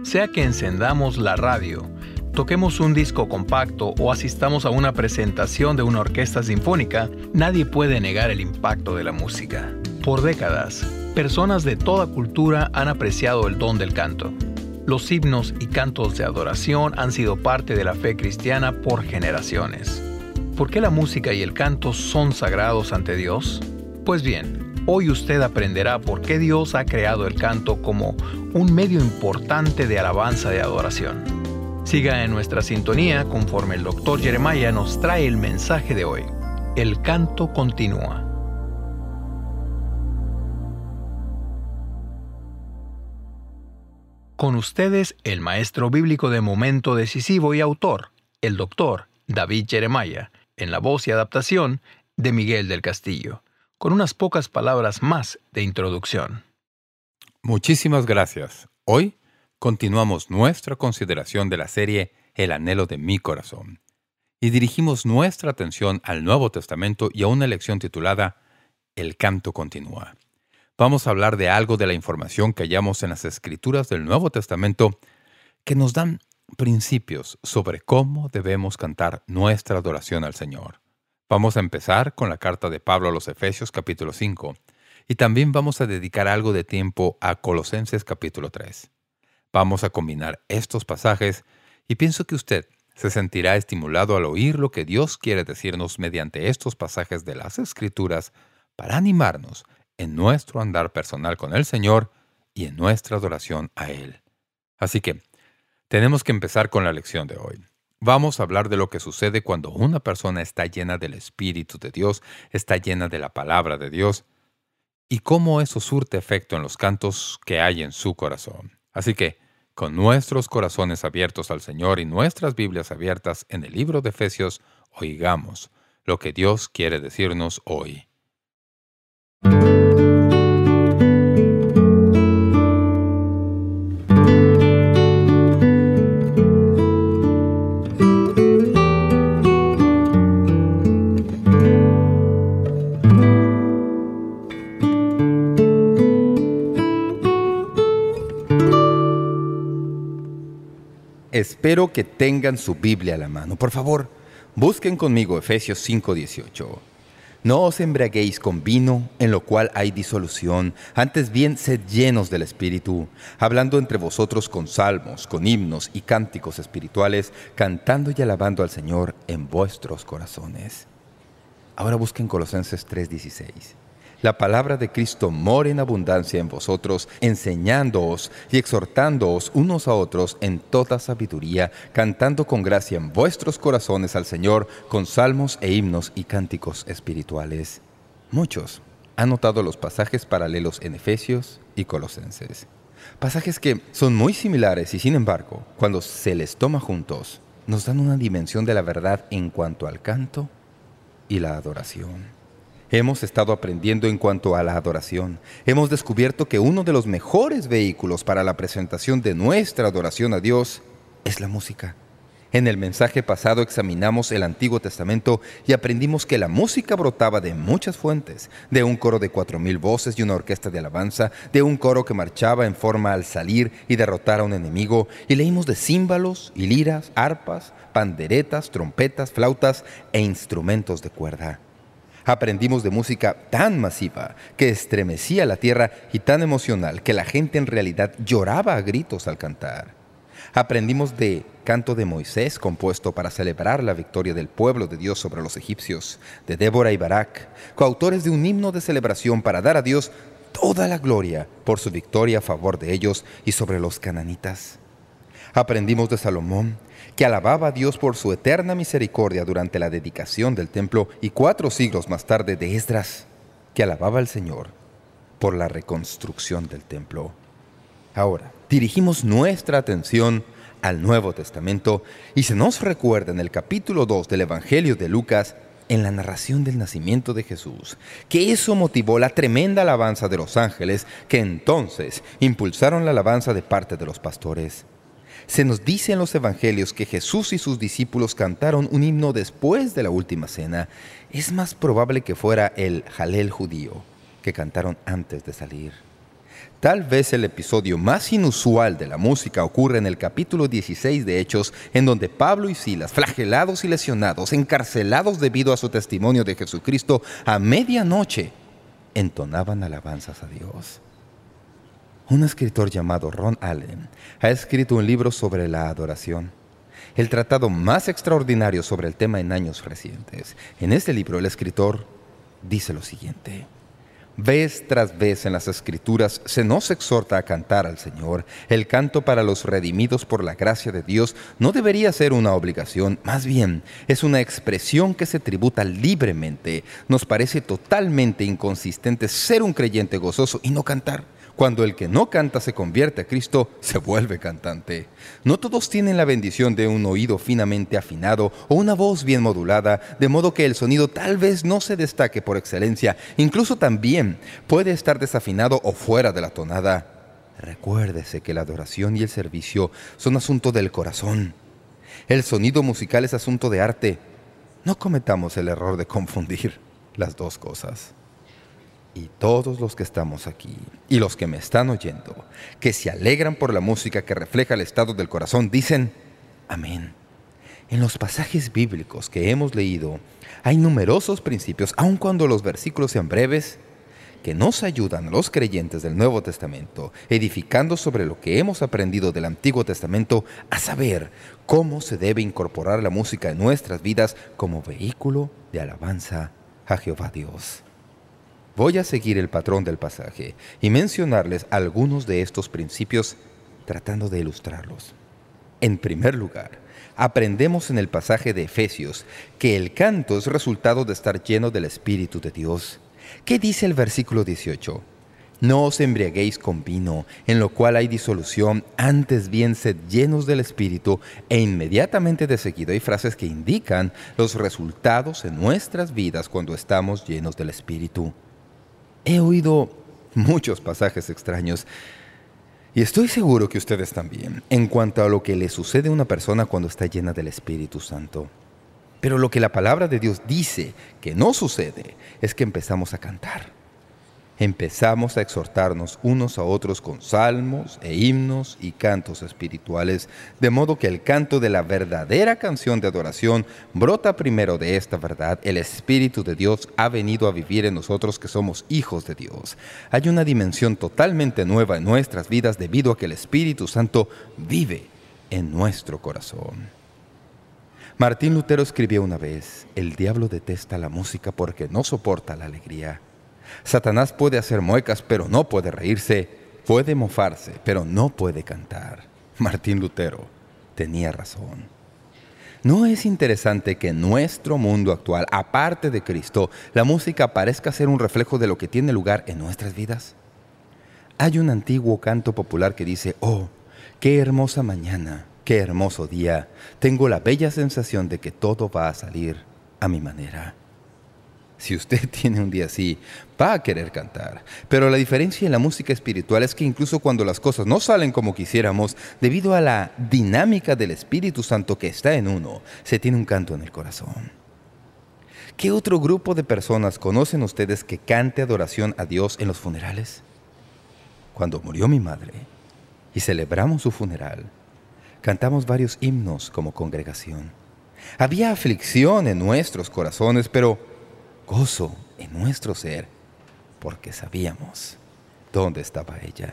Sea que encendamos la radio, toquemos un disco compacto o asistamos a una presentación de una orquesta sinfónica, nadie puede negar el impacto de la música. Por décadas, personas de toda cultura han apreciado el don del canto. Los himnos y cantos de adoración han sido parte de la fe cristiana por generaciones. ¿Por qué la música y el canto son sagrados ante Dios? Pues bien, hoy usted aprenderá por qué Dios ha creado el canto como un medio importante de alabanza y adoración. Siga en nuestra sintonía conforme el Dr. Jeremiah nos trae el mensaje de hoy. El canto continúa. Con ustedes, el maestro bíblico de momento decisivo y autor, el Dr. David Jeremiah, en la voz y adaptación de Miguel del Castillo, con unas pocas palabras más de introducción. Muchísimas gracias. Hoy continuamos nuestra consideración de la serie El anhelo de mi corazón y dirigimos nuestra atención al Nuevo Testamento y a una lección titulada El canto continúa. Vamos a hablar de algo de la información que hallamos en las Escrituras del Nuevo Testamento que nos dan principios sobre cómo debemos cantar nuestra adoración al Señor. Vamos a empezar con la carta de Pablo a los Efesios capítulo 5 y también vamos a dedicar algo de tiempo a Colosenses capítulo 3. Vamos a combinar estos pasajes y pienso que usted se sentirá estimulado al oír lo que Dios quiere decirnos mediante estos pasajes de las Escrituras para animarnos en nuestro andar personal con el Señor y en nuestra adoración a Él. Así que tenemos que empezar con la lección de hoy. Vamos a hablar de lo que sucede cuando una persona está llena del Espíritu de Dios, está llena de la palabra de Dios, y cómo eso surte efecto en los cantos que hay en su corazón. Así que, con nuestros corazones abiertos al Señor y nuestras Biblias abiertas en el libro de Efesios, oigamos lo que Dios quiere decirnos hoy. Espero que tengan su Biblia a la mano. Por favor, busquen conmigo Efesios 5:18. No os embriaguéis con vino, en lo cual hay disolución, antes bien sed llenos del Espíritu, hablando entre vosotros con salmos, con himnos y cánticos espirituales, cantando y alabando al Señor en vuestros corazones. Ahora busquen Colosenses 3:16. La palabra de Cristo mora en abundancia en vosotros, enseñándoos y exhortándoos unos a otros en toda sabiduría, cantando con gracia en vuestros corazones al Señor con salmos e himnos y cánticos espirituales. Muchos han notado los pasajes paralelos en Efesios y Colosenses. Pasajes que son muy similares y, sin embargo, cuando se les toma juntos, nos dan una dimensión de la verdad en cuanto al canto y la adoración. Hemos estado aprendiendo en cuanto a la adoración. Hemos descubierto que uno de los mejores vehículos para la presentación de nuestra adoración a Dios es la música. En el mensaje pasado examinamos el Antiguo Testamento y aprendimos que la música brotaba de muchas fuentes, de un coro de 4,000 voces y una orquesta de alabanza, de un coro que marchaba en forma al salir y derrotar a un enemigo, y leímos de címbalos y liras, arpas, panderetas, trompetas, flautas e instrumentos de cuerda. Aprendimos de música tan masiva que estremecía la tierra y tan emocional que la gente en realidad lloraba a gritos al cantar. Aprendimos de canto de Moisés, compuesto para celebrar la victoria del pueblo de Dios sobre los egipcios, de Débora y Barak, coautores de un himno de celebración para dar a Dios toda la gloria por su victoria a favor de ellos y sobre los cananitas. Aprendimos de Salomón, que alababa a Dios por su eterna misericordia durante la dedicación del templo, y 4 siglos más tarde de Esdras, que alababa al Señor por la reconstrucción del templo. Ahora, dirigimos nuestra atención al Nuevo Testamento y se nos recuerda en el capítulo 2 del Evangelio de Lucas, en la narración del nacimiento de Jesús, que eso motivó la tremenda alabanza de los ángeles que entonces impulsaron la alabanza de parte de los pastores. Se nos dice en los evangelios que Jesús y sus discípulos cantaron un himno después de la última cena. Es más probable que fuera el Jalel judío, que cantaron antes de salir. Tal vez el episodio más inusual de la música ocurre en el capítulo 16 de Hechos, en donde Pablo y Silas, flagelados y lesionados, encarcelados debido a su testimonio de Jesucristo, a medianoche entonaban alabanzas a Dios. Un escritor llamado Ron Allen ha escrito un libro sobre la adoración, el tratado más extraordinario sobre el tema en años recientes. En este libro el escritor dice lo siguiente: vez tras vez en las Escrituras se nos exhorta a cantar al Señor. El canto para los redimidos por la gracia de Dios no debería ser una obligación, más bien es una expresión que se tributa libremente. Nos parece totalmente inconsistente ser un creyente gozoso y no cantar. Cuando el que no canta se convierte a Cristo, se vuelve cantante. No todos tienen la bendición de un oído finamente afinado o una voz bien modulada, de modo que el sonido tal vez no se destaque por excelencia. Incluso también puede estar desafinado o fuera de la tonada. Recuérdese que la adoración y el servicio son asunto del corazón. El sonido musical es asunto de arte. No cometamos el error de confundir las dos cosas. Y todos los que estamos aquí, y los que me están oyendo, que se alegran por la música que refleja el estado del corazón, dicen amén. En los pasajes bíblicos que hemos leído, hay numerosos principios, aun cuando los versículos sean breves, que nos ayudan a los creyentes del Nuevo Testamento, edificando sobre lo que hemos aprendido del Antiguo Testamento, a saber cómo se debe incorporar la música en nuestras vidas como vehículo de alabanza a Jehová Dios. Voy a seguir el patrón del pasaje y mencionarles algunos de estos principios tratando de ilustrarlos. En primer lugar, aprendemos en el pasaje de Efesios que el canto es resultado de estar lleno del Espíritu de Dios. ¿Qué dice el versículo 18? No os embriaguéis con vino, en lo cual hay disolución, antes bien sed llenos del Espíritu, e inmediatamente de seguido hay frases que indican los resultados en nuestras vidas cuando estamos llenos del Espíritu. He oído muchos pasajes extraños, y estoy seguro que ustedes también, en cuanto a lo que le sucede a una persona cuando está llena del Espíritu Santo. Pero lo que la palabra de Dios dice que no sucede es que empezamos a cantar. Empezamos a exhortarnos unos a otros con salmos e himnos y cantos espirituales, de modo que el canto de la verdadera canción de adoración brota primero de esta verdad. El Espíritu de Dios ha venido a vivir en nosotros que somos hijos de Dios. Hay una dimensión totalmente nueva en nuestras vidas debido a que el Espíritu Santo vive en nuestro corazón. Martín Lutero escribió una vez: el diablo detesta la música porque no soporta la alegría. Satanás puede hacer muecas, pero no puede reírse. Puede mofarse, pero no puede cantar. Martín Lutero tenía razón. ¿No es interesante que en nuestro mundo actual, aparte de Cristo, la música parezca ser un reflejo de lo que tiene lugar en nuestras vidas? Hay un antiguo canto popular que dice: «Oh, qué hermosa mañana, qué hermoso día. Tengo la bella sensación de que todo va a salir a mi manera». Si usted tiene un día así, va a querer cantar. Pero la diferencia en la música espiritual es que incluso cuando las cosas no salen como quisiéramos, debido a la dinámica del Espíritu Santo que está en uno, se tiene un canto en el corazón. ¿Qué otro grupo de personas conocen ustedes que cante adoración a Dios en los funerales? Cuando murió mi madre y celebramos su funeral, cantamos varios himnos como congregación. Había aflicción en nuestros corazones, pero gozo en nuestro ser, porque sabíamos dónde estaba ella.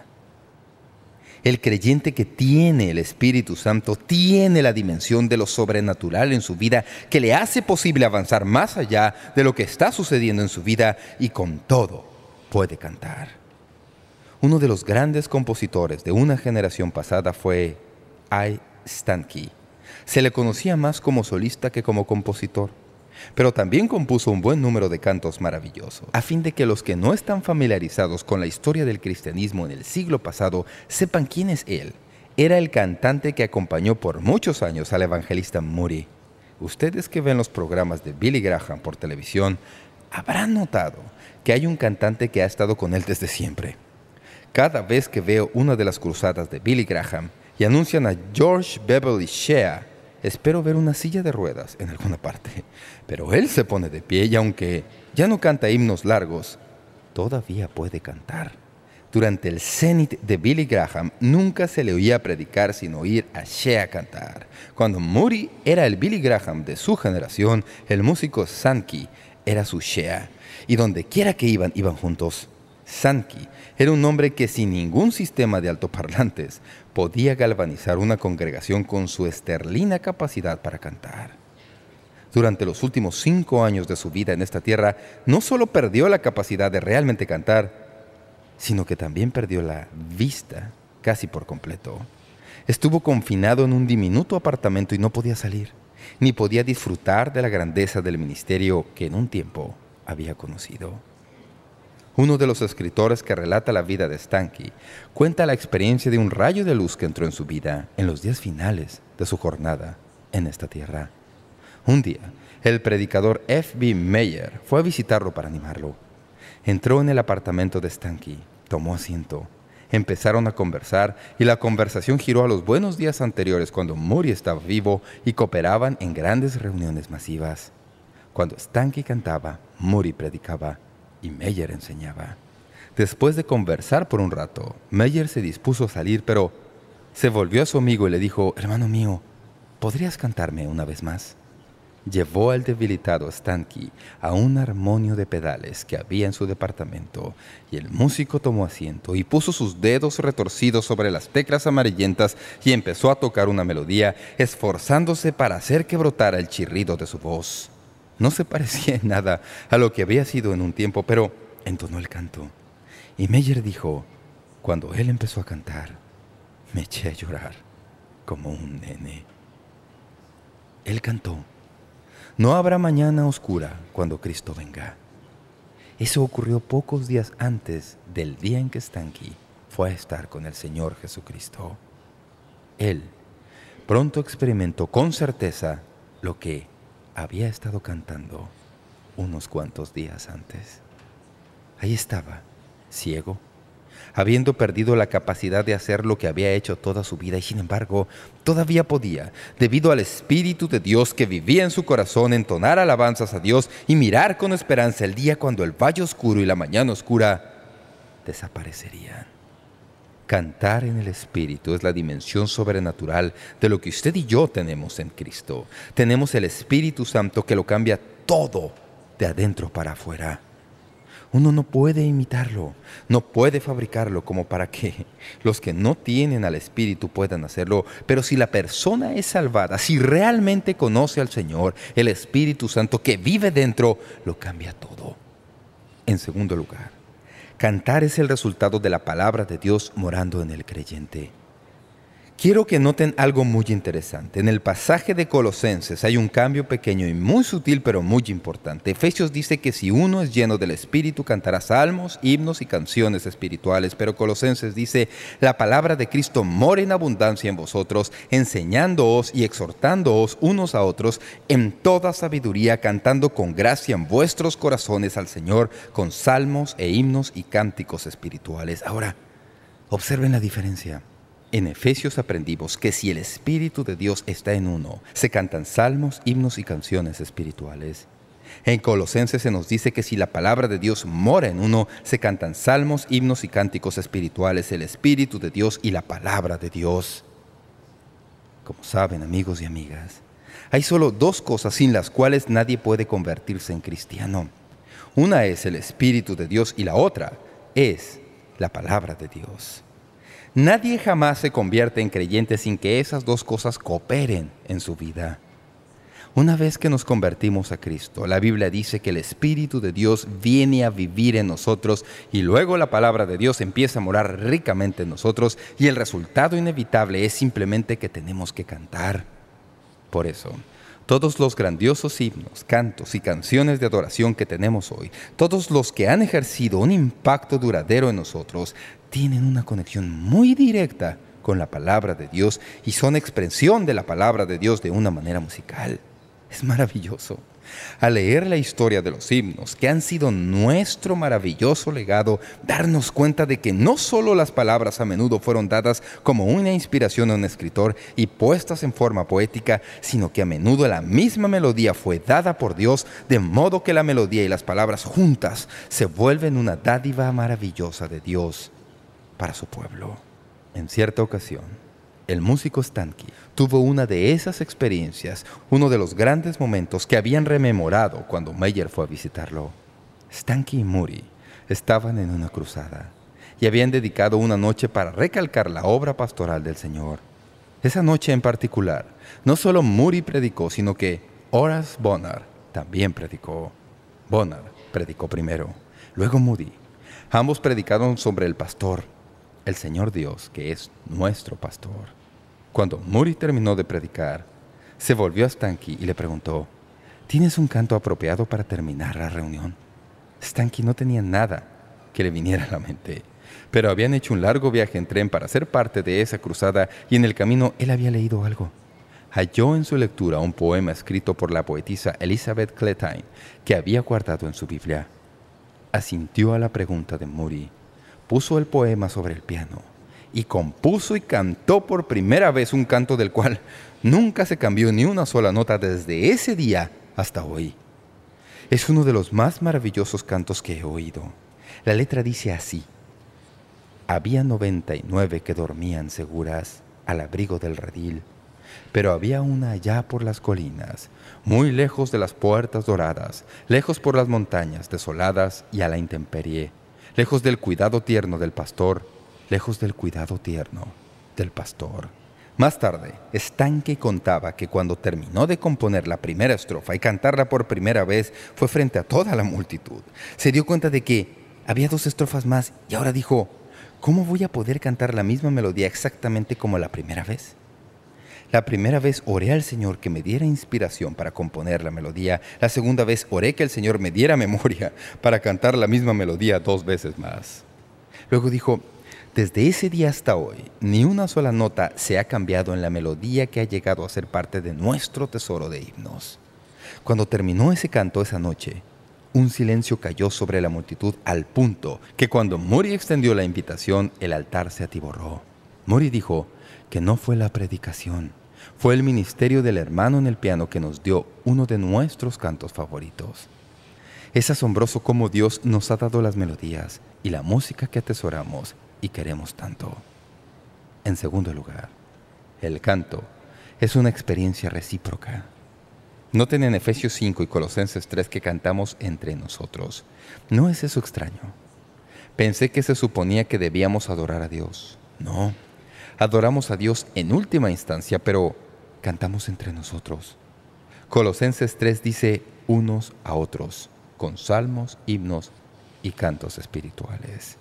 El creyente que tiene el Espíritu Santo tiene la dimensión de lo sobrenatural en su vida que le hace posible avanzar más allá de lo que está sucediendo en su vida, y con todo puede cantar. Uno de los grandes compositores de una generación pasada fue I. Stanky. Se le conocía más como solista que como compositor, pero también compuso un buen número de cantos maravillosos. A fin de que los que no están familiarizados con la historia del cristianismo en el siglo pasado sepan quién es él, era el cantante que acompañó por muchos años al evangelista Moody. Ustedes que ven los programas de Billy Graham por televisión habrán notado que hay un cantante que ha estado con él desde siempre. Cada vez que veo una de las cruzadas de Billy Graham y anuncian a George Beverly Shea, espero ver una silla de ruedas en alguna parte. Pero él se pone de pie y aunque ya no canta himnos largos, todavía puede cantar. Durante el cenit de Billy Graham, nunca se le oía predicar sin oír a Shea cantar. Cuando Moody era el Billy Graham de su generación, el músico Sankey era su Shea. Y donde quiera que iban juntos. Sankey era un hombre que sin ningún sistema de altoparlantes podía galvanizar una congregación con su esterlina capacidad para cantar. Durante los últimos 5 años de su vida en esta tierra, no solo perdió la capacidad de realmente cantar, sino que también perdió la vista casi por completo. Estuvo confinado en un diminuto apartamento y no podía salir, ni podía disfrutar de la grandeza del ministerio que en un tiempo había conocido. Uno de los escritores que relata la vida de Sankey cuenta la experiencia de un rayo de luz que entró en su vida en los días finales de su jornada en esta tierra. Un día, el predicador F.B. Meyer fue a visitarlo para animarlo. Entró en el apartamento de Sankey, tomó asiento. Empezaron a conversar y la conversación giró a los buenos días anteriores cuando Moody estaba vivo y cooperaban en grandes reuniones masivas. Cuando Sankey cantaba, Moody predicaba y Meyer enseñaba. Después de conversar por un rato, Meyer se dispuso a salir, pero se volvió a su amigo y le dijo: «Hermano mío, ¿podrías cantarme una vez más?». Llevó al debilitado Sankey a un armonio de pedales que había en su departamento, y el músico tomó asiento y puso sus dedos retorcidos sobre las teclas amarillentas y empezó a tocar una melodía, esforzándose para hacer que brotara el chirrido de su voz. No se parecía en nada a lo que había sido en un tiempo, pero entonó el canto. Y Meyer dijo: «Cuando él empezó a cantar, me eché a llorar como un nene». Él cantó: «No habrá mañana oscura cuando Cristo venga». Eso ocurrió pocos días antes del día en que Sankey fue a estar con el Señor Jesucristo. Él pronto experimentó con certeza lo que había estado cantando unos cuantos días antes. Ahí estaba, ciego, habiendo perdido la capacidad de hacer lo que había hecho toda su vida, y sin embargo, todavía podía, debido al Espíritu de Dios que vivía en su corazón, entonar alabanzas a Dios y mirar con esperanza el día cuando el valle oscuro y la mañana oscura desaparecerían. Cantar en el Espíritu es la dimensión sobrenatural de lo que usted y yo tenemos en Cristo. Tenemos el Espíritu Santo que lo cambia todo de adentro para afuera. Uno no puede imitarlo, no puede fabricarlo como para que los que no tienen al Espíritu puedan hacerlo. Pero si la persona es salvada, si realmente conoce al Señor, el Espíritu Santo que vive dentro, lo cambia todo. En segundo lugar, cantar es el resultado de la palabra de Dios morando en el creyente. Quiero que noten algo muy interesante. En el pasaje de Colosenses hay un cambio pequeño y muy sutil, pero muy importante. Efesios dice que si uno es lleno del Espíritu, cantará salmos, himnos y canciones espirituales. Pero Colosenses dice: la palabra de Cristo mora en abundancia en vosotros, enseñándoos y exhortándoos unos a otros en toda sabiduría, cantando con gracia en vuestros corazones al Señor, con salmos e himnos y cánticos espirituales. Ahora, observen la diferencia. En Efesios aprendimos que si el Espíritu de Dios está en uno, se cantan salmos, himnos y canciones espirituales. En Colosenses se nos dice que si la palabra de Dios mora en uno, se cantan salmos, himnos y cánticos espirituales, el Espíritu de Dios y la palabra de Dios. Como saben, amigos y amigas, hay solo dos cosas sin las cuales nadie puede convertirse en cristiano. Una es el Espíritu de Dios y la otra es la palabra de Dios. Nadie jamás se convierte en creyente sin que esas dos cosas cooperen en su vida. Una vez que nos convertimos a Cristo, la Biblia dice que el Espíritu de Dios viene a vivir en nosotros y luego la palabra de Dios empieza a morar ricamente en nosotros, y el resultado inevitable es simplemente que tenemos que cantar. Por eso, todos los grandiosos himnos, cantos y canciones de adoración que tenemos hoy, todos los que han ejercido un impacto duradero en nosotros, tienen una conexión muy directa con la palabra de Dios y son expresión de la palabra de Dios de una manera musical. Es maravilloso. Al leer la historia de los himnos, que han sido nuestro maravilloso legado, darnos cuenta de que no solo las palabras a menudo fueron dadas como una inspiración a un escritor y puestas en forma poética, sino que a menudo la misma melodía fue dada por Dios, de modo que la melodía y las palabras juntas se vuelven una dádiva maravillosa de Dios para su pueblo. En cierta ocasión, el músico Stanky tuvo una de esas experiencias, uno de los grandes momentos que habían rememorado cuando Meyer fue a visitarlo. Stanky y Moody estaban en una cruzada y habían dedicado una noche para recalcar la obra pastoral del Señor. Esa noche en particular, no solo Moody predicó, sino que Horace Bonar también predicó. Bonar predicó primero, luego Moody. Ambos predicaron sobre el pastor, el Señor Dios, que es nuestro pastor. Cuando Moody terminó de predicar, se volvió a Stanky y le preguntó, ¿tienes un canto apropiado para terminar la reunión? Stanky no tenía nada que le viniera a la mente, pero habían hecho un largo viaje en tren para ser parte de esa cruzada y en el camino él había leído algo. Halló en su lectura un poema escrito por la poetisa Elizabeth Cletine que había guardado en su Biblia. Asintió a la pregunta de Moody, puso el poema sobre el piano y compuso y cantó por primera vez un canto del cual nunca se cambió ni una sola nota desde ese día hasta hoy. Es uno de los más maravillosos cantos que he oído. La letra dice así: había 99 que dormían seguras al abrigo del redil, pero había una allá por las colinas, muy lejos de las puertas doradas, lejos por las montañas desoladas y a la intemperie, lejos del cuidado tierno del pastor, lejos del cuidado tierno del pastor. Más tarde, Stanky contaba que cuando terminó de componer la primera estrofa y cantarla por primera vez fue frente a toda la multitud. Se dio cuenta de que había 2 estrofas más y ahora dijo, ¿cómo voy a poder cantar la misma melodía exactamente como la primera vez? La primera vez oré al Señor que me diera inspiración para componer la melodía. La segunda vez oré que el Señor me diera memoria para cantar la misma melodía 2 veces más. Luego dijo, desde ese día hasta hoy, ni una sola nota se ha cambiado en la melodía que ha llegado a ser parte de nuestro tesoro de himnos. Cuando terminó ese canto esa noche, un silencio cayó sobre la multitud al punto que cuando Moody extendió la invitación, el altar se atiborró. Moody dijo que no fue la predicación, fue el ministerio del hermano en el piano que nos dio uno de nuestros cantos favoritos. Es asombroso cómo Dios nos ha dado las melodías y la música que atesoramos y queremos tanto. En segundo lugar, el canto es una experiencia recíproca. Noten en Efesios 5 y Colosenses 3 que cantamos entre nosotros. ¿No es eso extraño? Pensé que se suponía que debíamos adorar a Dios. No, adoramos a Dios en última instancia, pero cantamos entre nosotros. Colosenses 3 dice unos a otros, con salmos, himnos y cantos espirituales.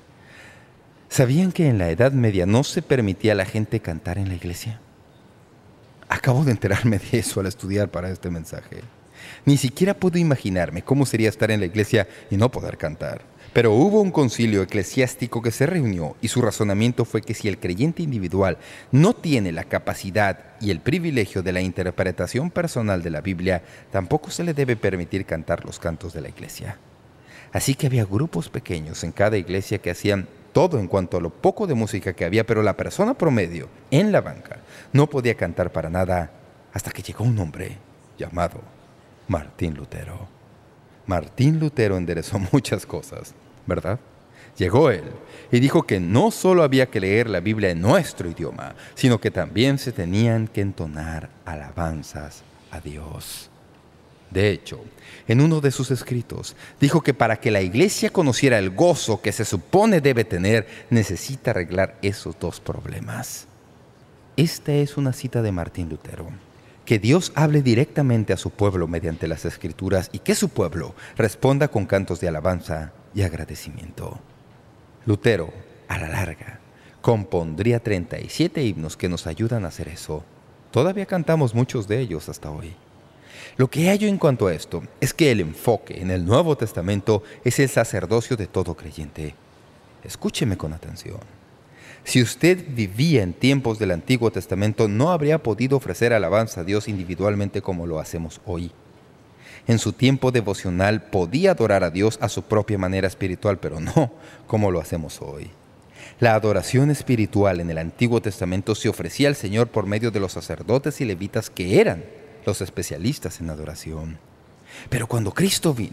¿Sabían que en la Edad Media no se permitía a la gente cantar en la iglesia? Acabo de enterarme de eso al estudiar para este mensaje. Ni siquiera puedo imaginarme cómo sería estar en la iglesia y no poder cantar. Pero hubo un concilio eclesiástico que se reunió y su razonamiento fue que si el creyente individual no tiene la capacidad y el privilegio de la interpretación personal de la Biblia, tampoco se le debe permitir cantar los cantos de la iglesia. Así que había grupos pequeños en cada iglesia que hacían todo en cuanto a lo poco de música que había, pero la persona promedio en la banca no podía cantar para nada hasta que llegó un hombre llamado Martín Lutero. Martín Lutero enderezó muchas cosas, ¿verdad? Llegó él y dijo que no solo había que leer la Biblia en nuestro idioma, sino que también se tenían que entonar alabanzas a Dios. De hecho, en uno de sus escritos, dijo que para que la iglesia conociera el gozo que se supone debe tener, necesita arreglar esos 2 problemas. Esta es una cita de Martín Lutero. Que Dios hable directamente a su pueblo mediante las Escrituras y que su pueblo responda con cantos de alabanza y agradecimiento. Lutero, a la larga, compondría 37 himnos que nos ayudan a hacer eso. Todavía cantamos muchos de ellos hasta hoy. Lo que hallo en cuanto a esto es que el enfoque en el Nuevo Testamento es el sacerdocio de todo creyente. Escúcheme con atención. Si usted vivía en tiempos del Antiguo Testamento, no habría podido ofrecer alabanza a Dios individualmente como lo hacemos hoy. En su tiempo devocional podía adorar a Dios a su propia manera espiritual, pero no como lo hacemos hoy. La adoración espiritual en el Antiguo Testamento se ofrecía al Señor por medio de los sacerdotes y levitas que eran los especialistas en adoración. Pero cuando Cristo vino,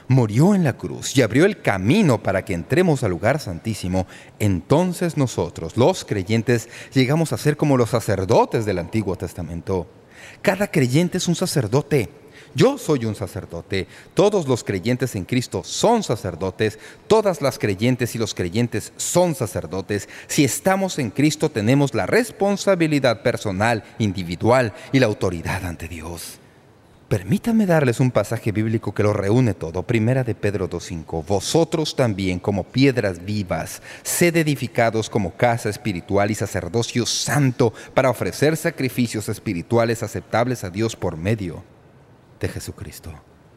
murió en la cruz y abrió el camino para que entremos al lugar santísimo, entonces nosotros, los creyentes, llegamos a ser como los sacerdotes del Antiguo Testamento. Cada creyente es un sacerdote. Yo soy un sacerdote. Todos los creyentes en Cristo son sacerdotes. Todas las creyentes y los creyentes son sacerdotes. Si estamos en Cristo, tenemos la responsabilidad personal, individual y la autoridad ante Dios. Permítanme darles un pasaje bíblico que lo reúne todo. Primera de Pedro 2:5. Vosotros también, como piedras vivas, sed edificados como casa espiritual y sacerdocio santo para ofrecer sacrificios espirituales aceptables a Dios por medio de Jesucristo.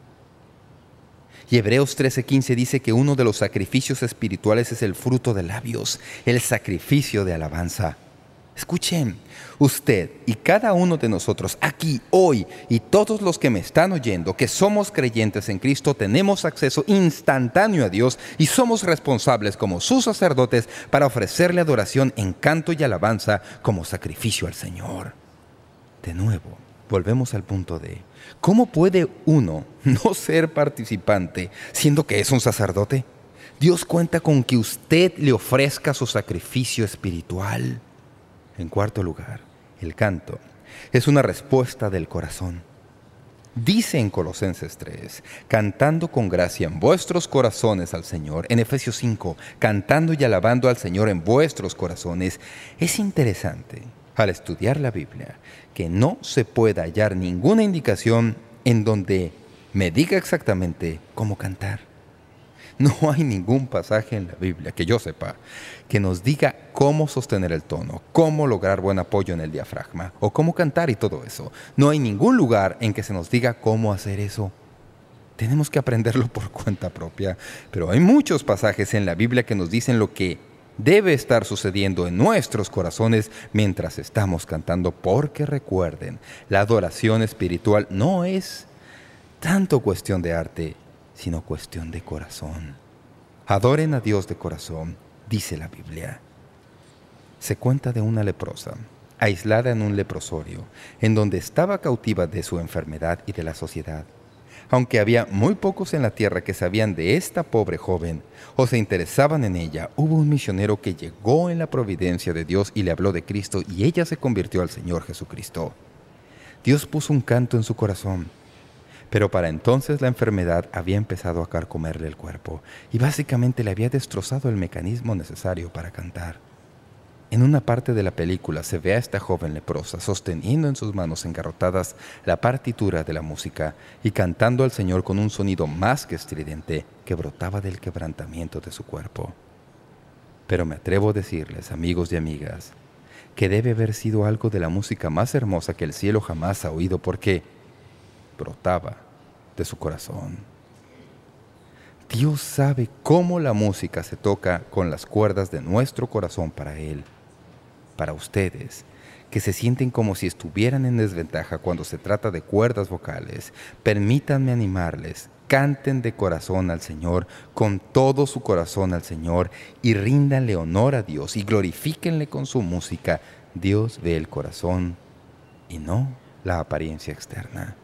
Y Hebreos 13:15 dice que uno de los sacrificios espirituales es el fruto de labios, el sacrificio de alabanza. Escuchen, usted y cada uno de nosotros aquí, hoy, y todos los que me están oyendo, que somos creyentes en Cristo, tenemos acceso instantáneo a Dios y somos responsables como sus sacerdotes para ofrecerle adoración en canto y alabanza como sacrificio al Señor. De nuevo, volvemos al punto de ¿cómo puede uno no ser participante siendo que es un sacerdote? Dios cuenta con que usted le ofrezca su sacrificio espiritual. En cuarto lugar, el canto es una respuesta del corazón. Dice en Colosenses 3, cantando con gracia en vuestros corazones al Señor. En Efesios 5, cantando y alabando al Señor en vuestros corazones. Es interesante, al estudiar la Biblia, que no se pueda hallar ninguna indicación en donde me diga exactamente cómo cantar. No hay ningún pasaje en la Biblia, que yo sepa, que nos diga cómo sostener el tono, cómo lograr buen apoyo en el diafragma, o cómo cantar y todo eso. No hay ningún lugar en que se nos diga cómo hacer eso. Tenemos que aprenderlo por cuenta propia. Pero hay muchos pasajes en la Biblia que nos dicen lo que debe estar sucediendo en nuestros corazones mientras estamos cantando, porque recuerden, la adoración espiritual no es tanto cuestión de arte, sino cuestión de corazón. Adoren a Dios de corazón, dice la Biblia. Se cuenta de una leprosa, aislada en un leprosorio, en donde estaba cautiva de su enfermedad y de la sociedad. Aunque había muy pocos en la tierra que sabían de esta pobre joven o se interesaban en ella, hubo un misionero que llegó en la providencia de Dios y le habló de Cristo, y ella se convirtió al Señor Jesucristo. Dios puso un canto en su corazón, pero para entonces la enfermedad había empezado a carcomerle el cuerpo y básicamente le había destrozado el mecanismo necesario para cantar. En una parte de la película se ve a esta joven leprosa sosteniendo en sus manos engarrotadas la partitura de la música y cantando al Señor con un sonido más que estridente que brotaba del quebrantamiento de su cuerpo. Pero me atrevo a decirles, amigos y amigas, que debe haber sido algo de la música más hermosa que el cielo jamás ha oído, porque brotaba de su corazón. Dios sabe cómo la música se toca con las cuerdas de nuestro corazón para Él. Para ustedes, que se sienten como si estuvieran en desventaja cuando se trata de cuerdas vocales, permítanme animarles. Canten de corazón al Señor, con todo su corazón al Señor, y ríndanle honor a Dios y glorifíquenle con su música. Dios ve el corazón y no la apariencia externa.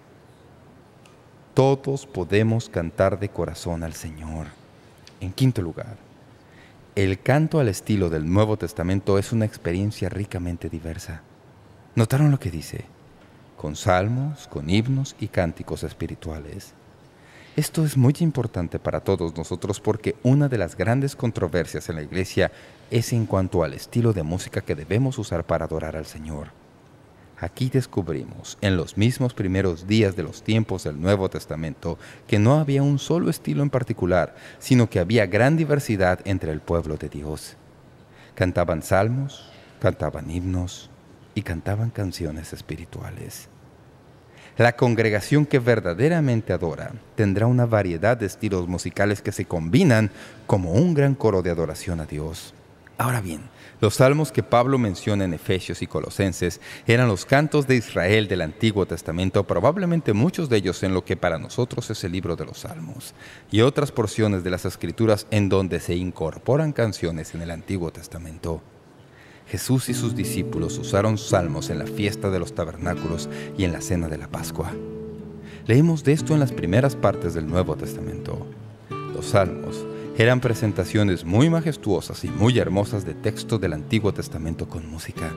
Todos podemos cantar de corazón al Señor. En quinto lugar, el canto al estilo del Nuevo Testamento es una experiencia ricamente diversa. ¿Notaron lo que dice? Con salmos, con himnos y cánticos espirituales. Esto es muy importante para todos nosotros porque una de las grandes controversias en la Iglesia es en cuanto al estilo de música que debemos usar para adorar al Señor. Aquí descubrimos, en los mismos primeros días de los tiempos del Nuevo Testamento, que no había un solo estilo en particular, sino que había gran diversidad entre el pueblo de Dios. Cantaban salmos, cantaban himnos y cantaban canciones espirituales. La congregación que verdaderamente adora tendrá una variedad de estilos musicales que se combinan como un gran coro de adoración a Dios. Ahora bien, los salmos que Pablo menciona en Efesios y Colosenses eran los cantos de Israel del Antiguo Testamento, probablemente muchos de ellos en lo que para nosotros es el libro de los Salmos, y otras porciones de las Escrituras en donde se incorporan canciones en el Antiguo Testamento. Jesús y sus discípulos usaron salmos en la fiesta de los tabernáculos y en la cena de la Pascua. Leímos de esto en las primeras partes del Nuevo Testamento. Los Salmos eran presentaciones muy majestuosas y muy hermosas de textos del Antiguo Testamento con música.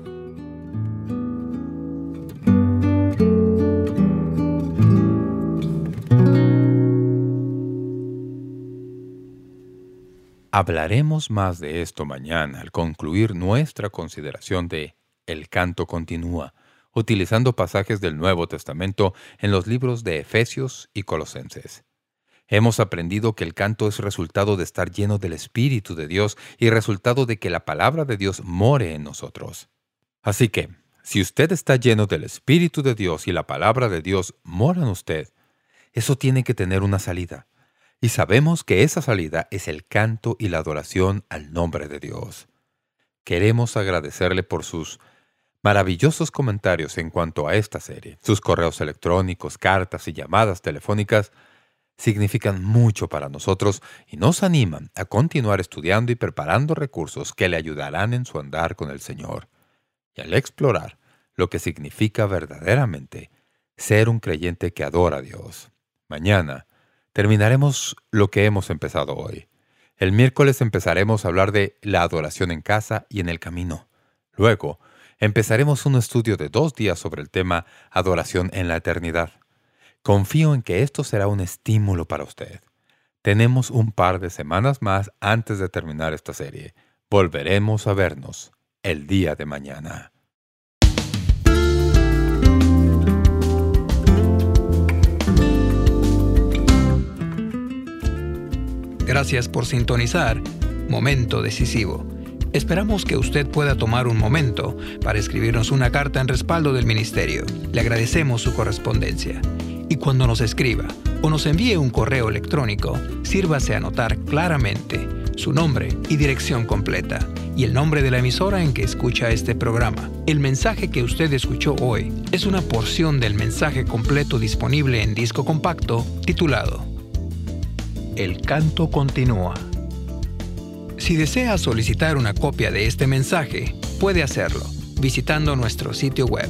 Hablaremos más de esto mañana al concluir nuestra consideración de El canto continúa, utilizando pasajes del Nuevo Testamento en los libros de Efesios y Colosenses. Hemos aprendido que el canto es resultado de estar lleno del Espíritu de Dios y resultado de que la palabra de Dios more en nosotros. Así que, si usted está lleno del Espíritu de Dios y la palabra de Dios mora en usted, eso tiene que tener una salida. Y sabemos que esa salida es el canto y la adoración al nombre de Dios. Queremos agradecerle por sus maravillosos comentarios en cuanto a esta serie. Sus correos electrónicos, cartas y llamadas telefónicas significan mucho para nosotros y nos animan a continuar estudiando y preparando recursos que le ayudarán en su andar con el Señor. Y al explorar lo que significa verdaderamente ser un creyente que adora a Dios. Mañana terminaremos lo que hemos empezado hoy. El miércoles empezaremos a hablar de la adoración en casa y en el camino. Luego, empezaremos un estudio de 2 días sobre el tema adoración en la eternidad. Confío en que esto será un estímulo para usted. Tenemos un par de semanas más antes de terminar esta serie. Volveremos a vernos el día de mañana. Gracias por sintonizar Momento Decisivo. Esperamos que usted pueda tomar un momento para escribirnos una carta en respaldo del ministerio. Le agradecemos su correspondencia. Y cuando nos escriba o nos envíe un correo electrónico, sírvase a anotar claramente su nombre y dirección completa y el nombre de la emisora en que escucha este programa. El mensaje que usted escuchó hoy es una porción del mensaje completo disponible en disco compacto titulado El canto continúa. Si desea solicitar una copia de este mensaje, puede hacerlo visitando nuestro sitio web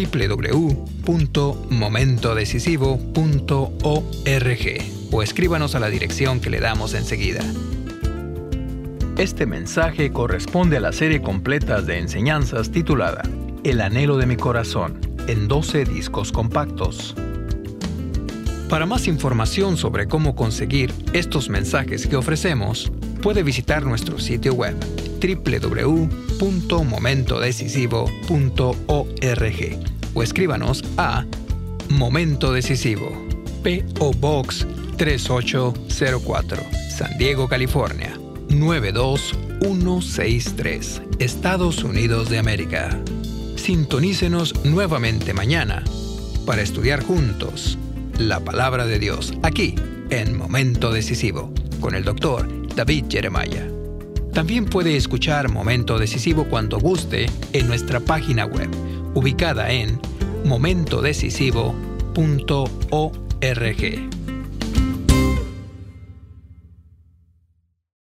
www.momentodecisivo.org o escríbanos a la dirección que le damos enseguida. Este mensaje corresponde a la serie completa de enseñanzas titulada El anhelo de mi corazón, en 12 discos compactos. Para más información sobre cómo conseguir estos mensajes que ofrecemos, puede visitar nuestro sitio web www.momentodecisivo.org o escríbanos a Momento Decisivo, P.O. Box 3804, San Diego, California 92163, Estados Unidos de América. Sintonícenos nuevamente mañana para estudiar juntos la palabra de Dios aquí en Momento Decisivo con el Dr. David Jeremiah. También puede escuchar Momento Decisivo cuando guste en nuestra página web, ubicada en momentodecisivo.org.